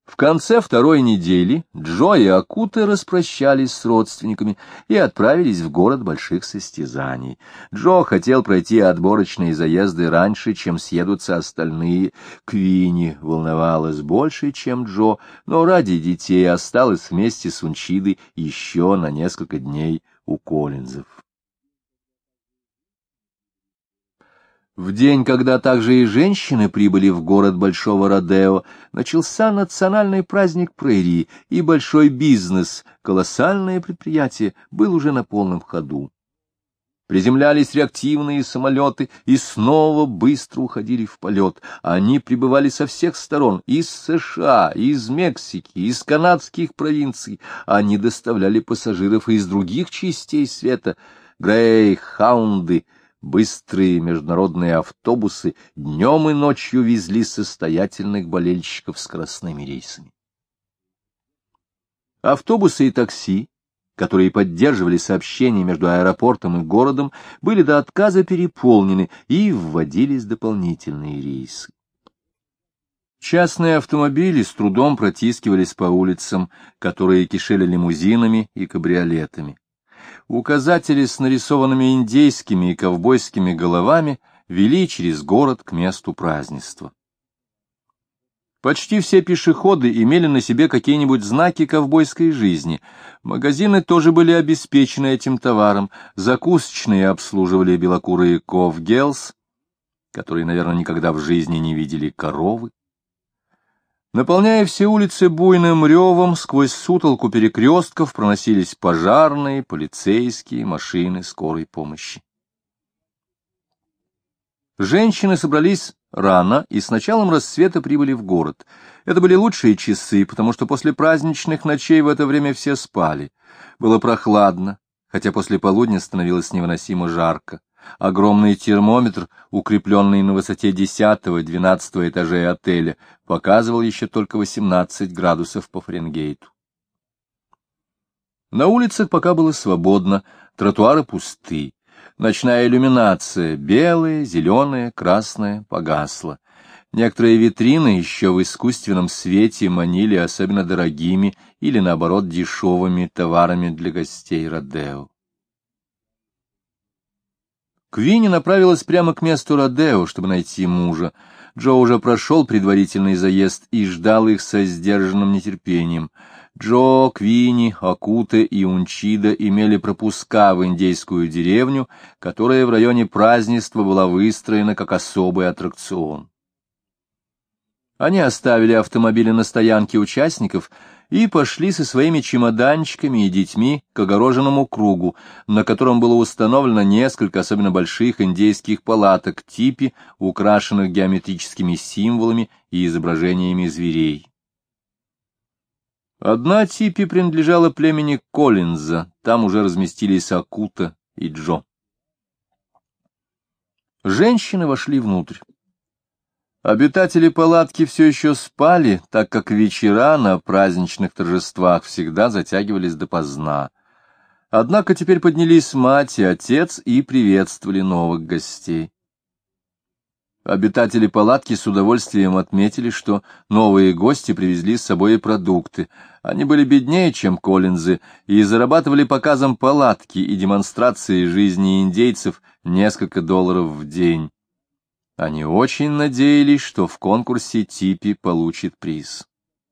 В конце второй недели Джо и Акута распрощались с родственниками и отправились в город больших состязаний. Джо хотел пройти отборочные заезды раньше, чем съедутся остальные. Квинни волновалась больше, чем Джо, но ради детей осталась вместе с Унчидой еще на несколько дней у Коллинзов. В день, когда также и женщины прибыли в город Большого Родео, начался национальный праздник прерии, и большой бизнес, колоссальное предприятие, был уже на полном ходу. Приземлялись реактивные самолеты и снова быстро уходили в полет. Они прибывали со всех сторон, из США, из Мексики, из канадских провинций. Они доставляли пассажиров из других частей света. Грейхаунды, быстрые международные автобусы, днем и ночью везли состоятельных болельщиков скоростными рейсами. Автобусы и такси, которые поддерживали сообщения между аэропортом и городом, были до отказа переполнены, и вводились дополнительные рейсы. Частные автомобили с трудом протискивались по улицам, которые кишели лимузинами и кабриолетами. Указатели с нарисованными индейскими и ковбойскими головами вели через город к месту празднества. Почти все пешеходы имели на себе какие-нибудь знаки ковбойской жизни. Магазины тоже были обеспечены этим товаром. Закусочные обслуживали белокурые ковгелс, которые, наверное, никогда в жизни не видели коровы. Наполняя все улицы буйным ревом, сквозь сутолку перекрестков проносились пожарные, полицейские, машины скорой помощи. Женщины собрались рано и с началом рассвета прибыли в город. Это были лучшие часы, потому что после праздничных ночей в это время все спали. Было прохладно, хотя после полудня становилось невыносимо жарко. Огромный термометр, укрепленный на высоте 10-12 этажей отеля, показывал еще только 18 градусов по Фаренгейту. На улицах пока было свободно, тротуары пусты. Ночная иллюминация, белая, зеленая, красная, погасла. Некоторые витрины еще в искусственном свете манили особенно дорогими или, наоборот, дешевыми товарами для гостей Родео. Квинни направилась прямо к месту Родео, чтобы найти мужа. Джо уже прошел предварительный заезд и ждал их со сдержанным нетерпением. Джо, Квинни, Акута и Унчида имели пропуска в индейскую деревню, которая в районе празднества была выстроена как особый аттракцион. Они оставили автомобили на стоянке участников и пошли со своими чемоданчиками и детьми к огороженному кругу, на котором было установлено несколько особенно больших индейских палаток типи, украшенных геометрическими символами и изображениями зверей. Одна типи принадлежала племени Коллинза, там уже разместились Акута и Джо. Женщины вошли внутрь. Обитатели палатки все еще спали, так как вечера на праздничных торжествах всегда затягивались допоздна. Однако теперь поднялись мать и отец и приветствовали новых гостей. Обитатели палатки с удовольствием отметили, что новые гости привезли с собой и продукты. Они были беднее, чем Коллинзы, и зарабатывали показом палатки и демонстрацией жизни индейцев несколько $, в день. Они очень надеялись, что в конкурсе типи получит приз.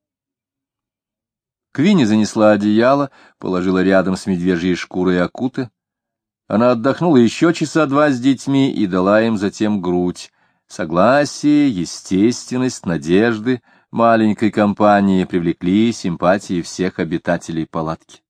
Квинни занесла одеяло, положила рядом с медвежьей шкурой Акуты. Она отдохнула еще часа два с детьми и дала им затем грудь. Согласие, естественность, надежды маленькой компании привлекли симпатии всех обитателей палатки.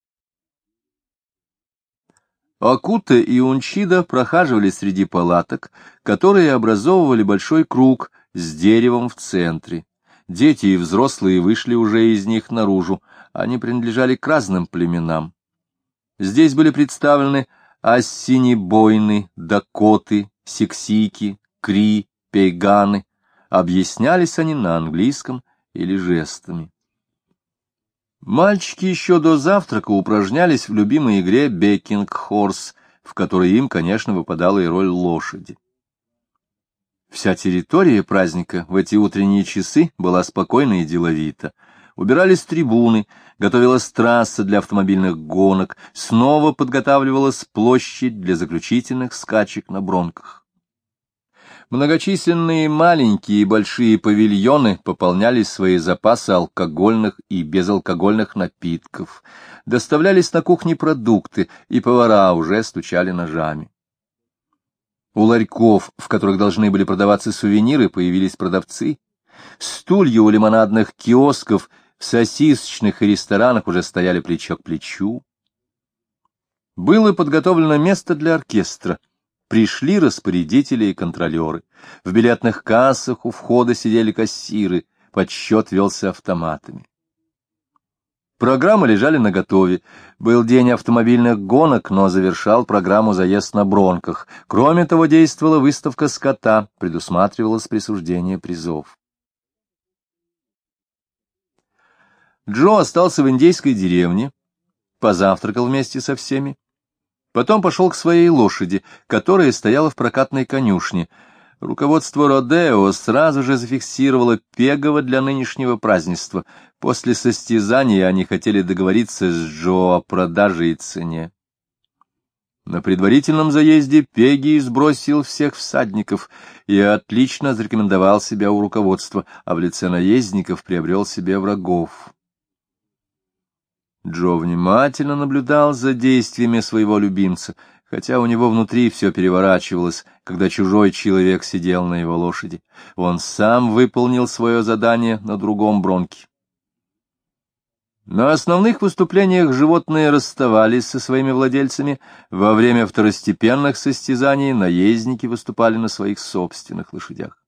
Акута и Унчида прохаживали среди палаток, которые образовывали большой круг с деревом в центре. Дети и взрослые вышли уже из них наружу, они принадлежали к разным племенам. Здесь были представлены ассинибойны, дакоты, сиксики, кри, пейганы. Объяснялись они на английском или жестами. Мальчики еще до завтрака упражнялись в любимой игре «Бекинг-хорс», в которой им, конечно, выпадала и роль лошади. Вся территория праздника в эти утренние часы была спокойна и деловита. Убирались трибуны, готовилась трасса для автомобильных гонок, снова подготавливалась площадь для заключительных скачек на бронках. Многочисленные маленькие и большие павильоны пополняли свои запасы алкогольных и безалкогольных напитков, доставлялись на кухне продукты, и повара уже стучали ножами. У ларьков, в которых должны были продаваться сувениры, появились продавцы. Стулья у лимонадных киосков в сосисочных и ресторанах уже стояли плечо к плечу. Было подготовлено место для оркестра. Пришли распорядители и контролеры. В билетных кассах у входа сидели кассиры, подсчет велся автоматами. Программы лежали наготове. Был день автомобильных гонок, но завершал программу заезд на бронках. Кроме того, действовала выставка скота, предусматривалось присуждение призов. Джо остался в индейской деревне, позавтракал вместе со всеми. Потом пошел к своей лошади, которая стояла в прокатной конюшне. Руководство Родео сразу же зафиксировало Пегова для нынешнего празднества. После состязания они хотели договориться с Джо о продаже и цене. На предварительном заезде Пеги сбросил всех всадников и отлично зарекомендовал себя у руководства, а в лице наездников приобрел себе врагов. Джо внимательно наблюдал за действиями своего любимца, хотя у него внутри все переворачивалось, когда чужой человек сидел на его лошади. Он сам выполнил свое задание на другом бронке. На основных выступлениях животные расставались со своими владельцами, во время второстепенных состязаний наездники выступали на своих собственных лошадях.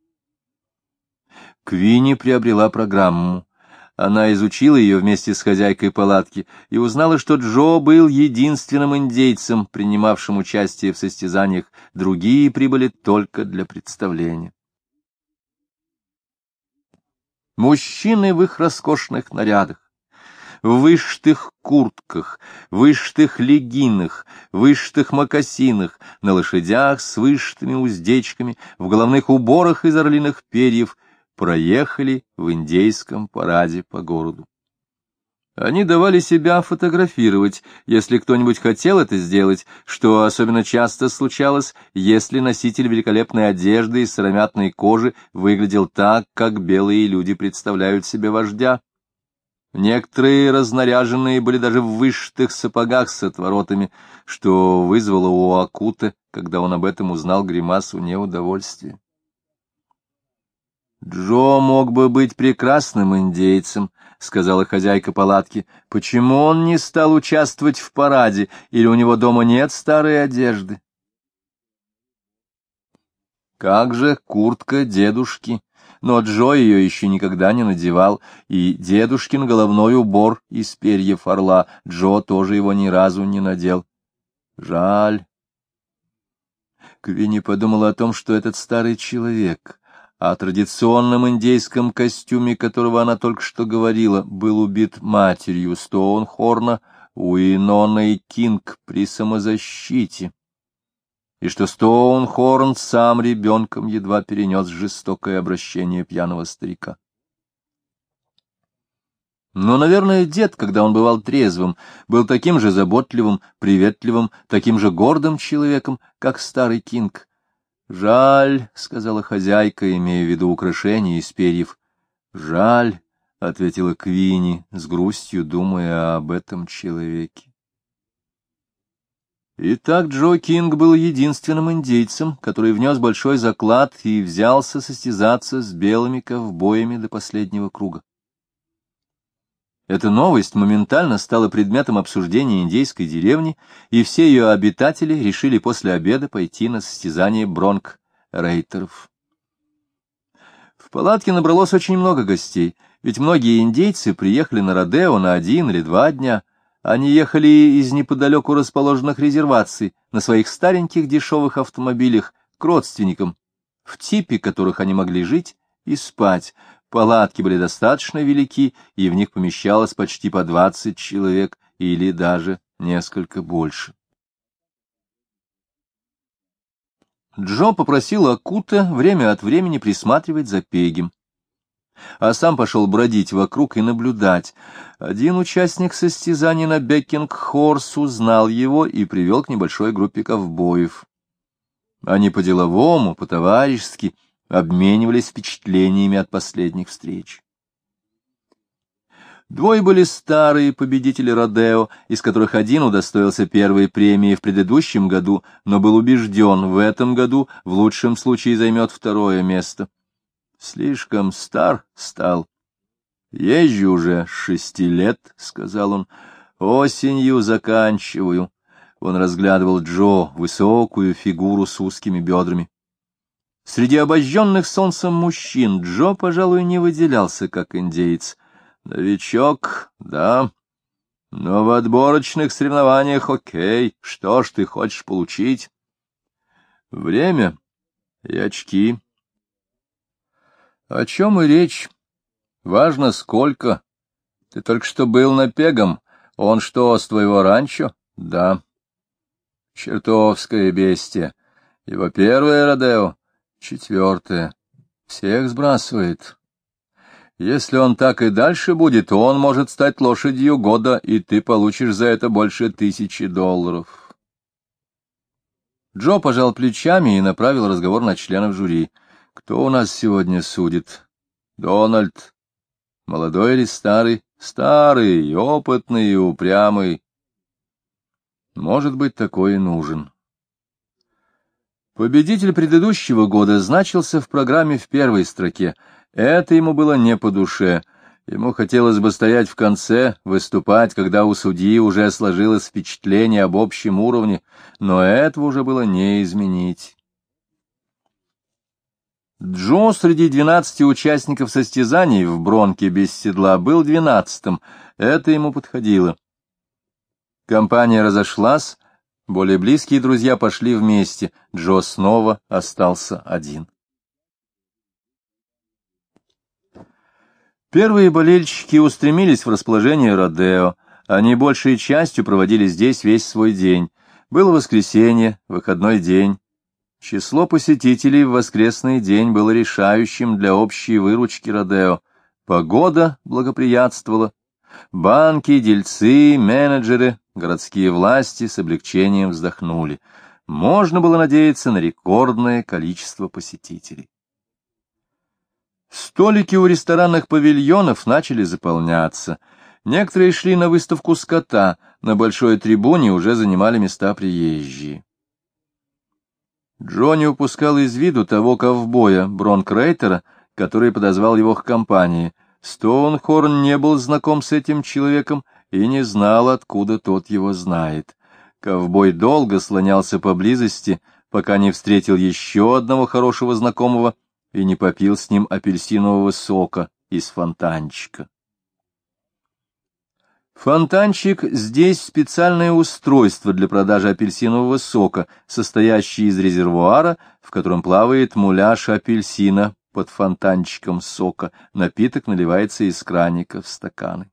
Квинни приобрела программу. Она изучила ее вместе с хозяйкой палатки и узнала, что Джо был единственным индейцем, принимавшим участие в состязаниях, другие прибыли только для представления. Мужчины в их роскошных нарядах, в вышитых куртках, вышитых леггинах, вышитых мокасинах, на лошадях с вышитыми уздечками, в головных уборах из орлиных перьев, проехали в индейском параде по городу. Они давали себя фотографировать, если кто-нибудь хотел это сделать, что особенно часто случалось, если носитель великолепной одежды из сыромятной кожи выглядел так, как белые люди представляют себе вождя. Некоторые разнаряженные были даже в вышитых сапогах с отворотами, что вызвало у Акута, когда он об этом узнал, гримасу неудовольствия. «Джо мог бы быть прекрасным индейцем», — сказала хозяйка палатки. «Почему он не стал участвовать в параде, или у него дома нет старой одежды?» «Как же куртка дедушки?» Но Джо ее еще никогда не надевал, и дедушкин головной убор из перьев орла Джо тоже его ни разу не надел. Жаль. Квинни подумала о том, что этот старый человек, о традиционном индейском костюме, которого она только что говорила, был убит матерью Стоунхорна, Уиноной Кинг при самозащите, и что Стоунхорн сам ребенком едва перенес жестокое обращение пьяного старика. Но, наверное, дед, когда он бывал трезвым, был таким же заботливым, приветливым, таким же гордым человеком, как старый Кинг. «Жаль», — сказала хозяйка, имея в виду украшения из перьев. «Жаль», — ответила Квинни, с грустью думая об этом человеке. Итак, Джо Кинг был единственным индейцем, который внес большой заклад и взялся состязаться с белыми ковбоями до последнего круга. Эта новость моментально стала предметом обсуждения индейской деревни, и все ее обитатели решили после обеда пойти на состязание бронк-рейтеров. В палатке набралось очень много гостей, ведь многие индейцы приехали на Родео на 1 или 2 дня. Они ехали из неподалеку расположенных резерваций на своих стареньких дешевых автомобилях к родственникам, в типе которых они могли жить и спать. Палатки были достаточно велики, и в них помещалось почти по 20 человек или даже несколько больше. Джо попросил Акута время от времени присматривать за Пегем, а сам пошел бродить вокруг и наблюдать. Один участник состязаний на Бекинг-Хорс узнал его и привел к небольшой группе ковбоев. Они по-деловому, по-товарищески обменивались впечатлениями от последних встреч. Двое были старые победители родео, из которых один удостоился первой премии в предыдущем году, но был убежден, в этом году в лучшем случае займет второе место. Слишком стар стал. «Езжу уже с 6 лет», — сказал он, — «осенью заканчиваю». Он разглядывал Джо, высокую фигуру с узкими бедрами. Среди обожженных солнцем мужчин Джо, пожалуй, не выделялся, как индеец. Новичок, да, но в отборочных соревнованиях окей. Что ж ты хочешь получить? Время и очки. О чем и речь? Важно, сколько. Ты только что был на Пегом. Он что, с твоего ранчо? Да. Чертовское бестие. Его первое родео, 4. Всех сбрасывает. Если он так и дальше будет, он может стать лошадью года, и ты получишь за это больше $1000. Джо пожал плечами и направил разговор на членов жюри. Кто у нас сегодня судит? Дональд. Молодой или старый? Старый, опытный и упрямый. Может быть, такой и нужен. Победитель предыдущего года значился в программе в первой строке. Это ему было не по душе. Ему хотелось бы стоять в конце, выступать, когда у судьи уже сложилось впечатление об общем уровне, но этого уже было не изменить. Джо среди 12 участников состязаний в бронке без седла был 12-м. Это ему подходило. Компания разошлась, более близкие друзья пошли вместе. Джо снова остался один. Первые болельщики устремились в расположение родео. Они большей частью проводили здесь весь свой день. Было воскресенье, выходной день. Число посетителей в воскресный день было решающим для общей выручки родео. Погода благоприятствовала. Банки, дельцы, менеджеры, городские власти с облегчением вздохнули. Можно было надеяться на рекордное количество посетителей. Столики у ресторанных павильонов начали заполняться. Некоторые шли на выставку скота, на большой трибуне уже занимали места приезжие. Джо не упускал из виду того ковбоя, Бронк Рейтера, который подозвал его к компании. Стоунхорн не был знаком с этим человеком и не знал, откуда тот его знает. Ковбой долго слонялся поблизости, пока не встретил еще одного хорошего знакомого и не попил с ним апельсинового сока из фонтанчика. Фонтанчик здесь специальное устройство для продажи апельсинового сока, состоящее из резервуара, в котором плавает муляж апельсина под фонтанчиком сока. Напиток наливается из краника в стаканы.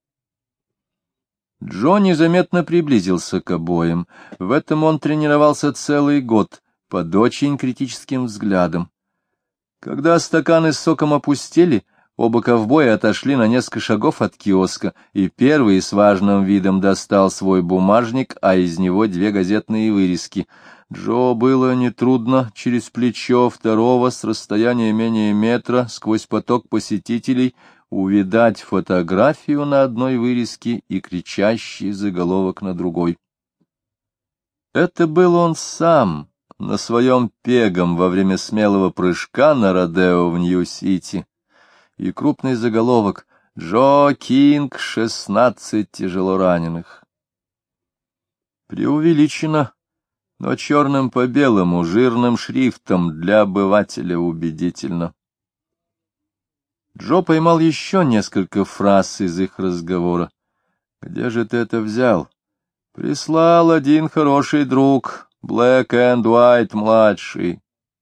Джо незаметно приблизился к обоим. В этом он тренировался целый год, под очень критическим взглядом. Когда стаканы с соком опустели, оба ковбоя отошли на несколько шагов от киоска, и первый с важным видом достал свой бумажник, а из него 2 газетные вырезки. Джо было нетрудно через плечо второго с расстояния менее метра сквозь поток посетителей увидать фотографию на одной вырезке и кричащий заголовок на другой. Это был он сам, на своем Пегом во время смелого прыжка на родео в Нью-Сити. И крупный заголовок «Джо Кинг, 16 тяжелораненых». Преувеличено, но черным по белому, жирным шрифтом для обывателя убедительно. Джо поймал еще несколько фраз из их разговора. «Где же ты это взял?» «Прислал один хороший друг, Black and White-младший».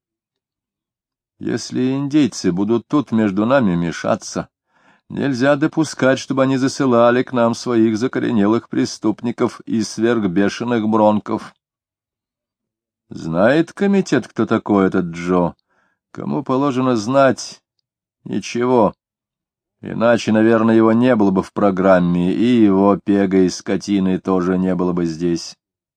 Если индейцы будут тут между нами мешаться, нельзя допускать, чтобы они засылали к нам своих закоренелых преступников и сверхбешеных бронков. Знает комитет, кто такой этот Джо? Кому положено знать? Ничего. Иначе, наверное, его не было бы в программе, и его пегой скотины тоже не было бы здесь.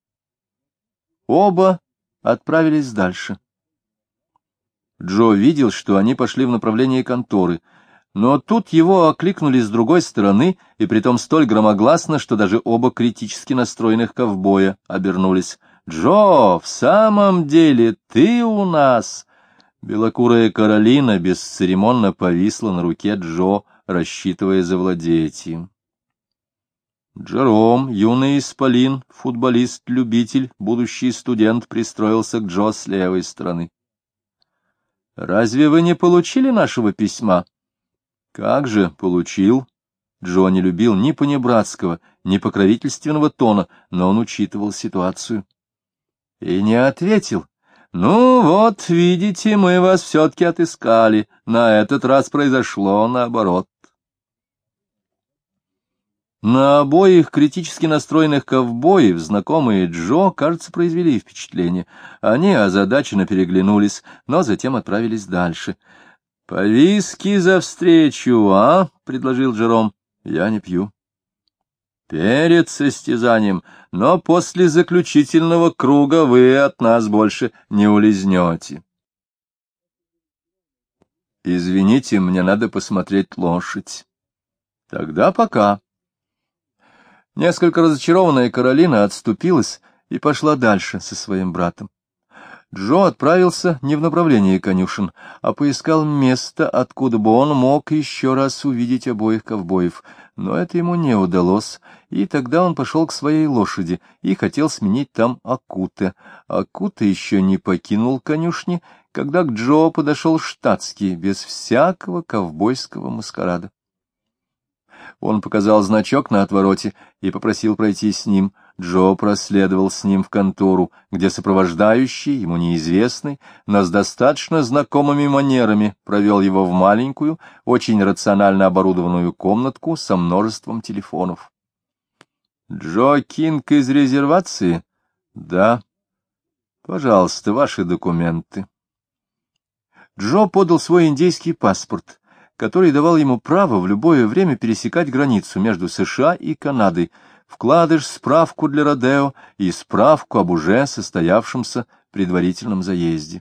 Оба отправились дальше. Джо видел, что они пошли в направлении конторы, но тут его окликнули с другой стороны, и притом столь громогласно, что даже оба критически настроенных ковбоя обернулись. «Джо, в самом деле ты у нас!» Белокурая Каролина бесцеремонно повисла на руке Джо, рассчитывая завладеть им. Джером, юный исполин, футболист-любитель, будущий студент, пристроился к Джо с левой стороны. — Разве вы не получили нашего письма? — Как же, получил. Джо не любил ни понебратского, ни покровительственного тона, но он учитывал ситуацию. — И не ответил. — Ну вот, видите, мы вас все-таки отыскали. На этот раз произошло наоборот. На обоих критически настроенных ковбоев знакомые Джо, кажется, произвели впечатление. Они озадаченно переглянулись, но затем отправились дальше. — По виски за встречу, а? — предложил Джером. — Я не пью. — Перед состязанием, но после заключительного круга вы от нас больше не улизнете. — Извините, мне надо посмотреть лошадь. — Тогда пока. Несколько разочарованная Каролина отступилась и пошла дальше со своим братом. Джо отправился не в направлении конюшен, а поискал место, откуда бы он мог еще раз увидеть обоих ковбоев. Но это ему не удалось, и тогда он пошел к своей лошади и хотел сменить там Акута. Акута еще не покинул конюшни, когда к Джо подошел штатский, без всякого ковбойского маскарада. Он показал значок на отвороте и попросил пройти с ним. Джо проследовал с ним в контору, где сопровождающий, ему неизвестный, но с достаточно знакомыми манерами провел его в маленькую, очень рационально оборудованную комнатку со множеством телефонов. — Джо Кинг из резервации? — Да. — Пожалуйста, ваши документы. Джо подал свой индейский паспорт, который давал ему право в любое время пересекать границу между США и Канадой, вкладыш, справку для Родео и справку об уже состоявшемся предварительном заезде.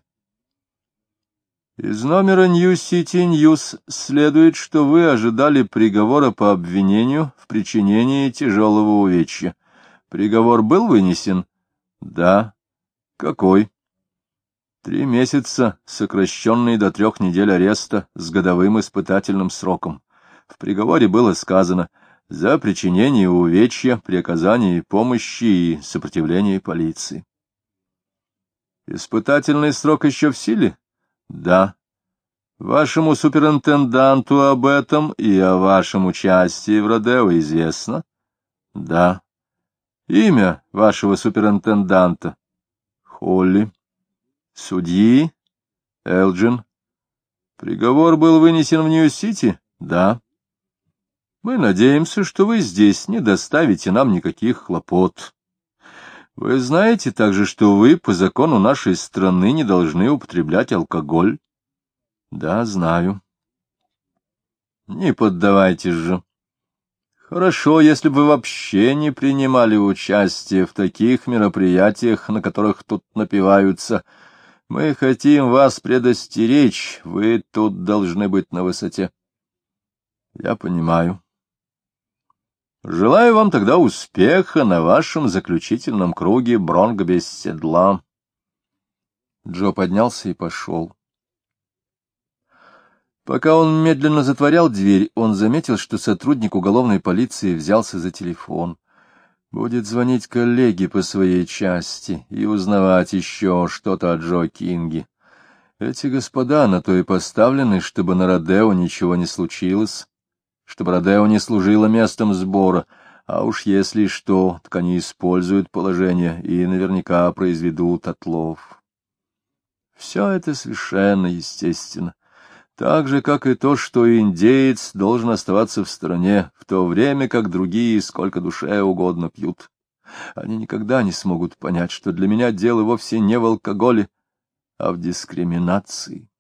Из номера New City News следует, что вы ожидали приговора по обвинению в причинении тяжелого увечья. Приговор был вынесен? Да. Какой? 3 месяца, сокращенные до 3 недель ареста с годовым испытательным сроком. В приговоре было сказано «за причинение увечья при оказании помощи и сопротивлении полиции». Испытательный срок еще в силе? Да. Вашему суперинтенданту об этом и о вашем участии в Родео известно? Да. Имя вашего суперинтенданта? Холли. Судьи? Элджин. Приговор был вынесен в Нью-Сити? Да. Мы надеемся, что вы здесь не доставите нам никаких хлопот. Вы знаете также, что вы по закону нашей страны не должны употреблять алкоголь? Да, знаю. Не поддавайтесь же. Хорошо, если бы вы вообще не принимали участие в таких мероприятиях, на которых тут напиваются. Мы хотим вас предостеречь, вы тут должны быть на высоте. Я понимаю. Желаю вам тогда успеха на вашем заключительном круге бронко без седла. Джо поднялся и пошел. Пока он медленно затворял дверь, он заметил, что сотрудник уголовной полиции взялся за телефон. Будет звонить коллеге по своей части и узнавать еще что-то о Джо Кинге. Эти господа на то и поставлены, чтобы на Родео ничего не случилось, чтобы Родео не служило местом сбора, а уж если что, так они используют положение и наверняка произведут отлов. Все это совершенно естественно. Так же, как и то, что индеец должен оставаться в стороне, в то время как другие сколько душе угодно пьют. Они никогда не смогут понять, что для меня дело вовсе не в алкоголе, а в дискриминации.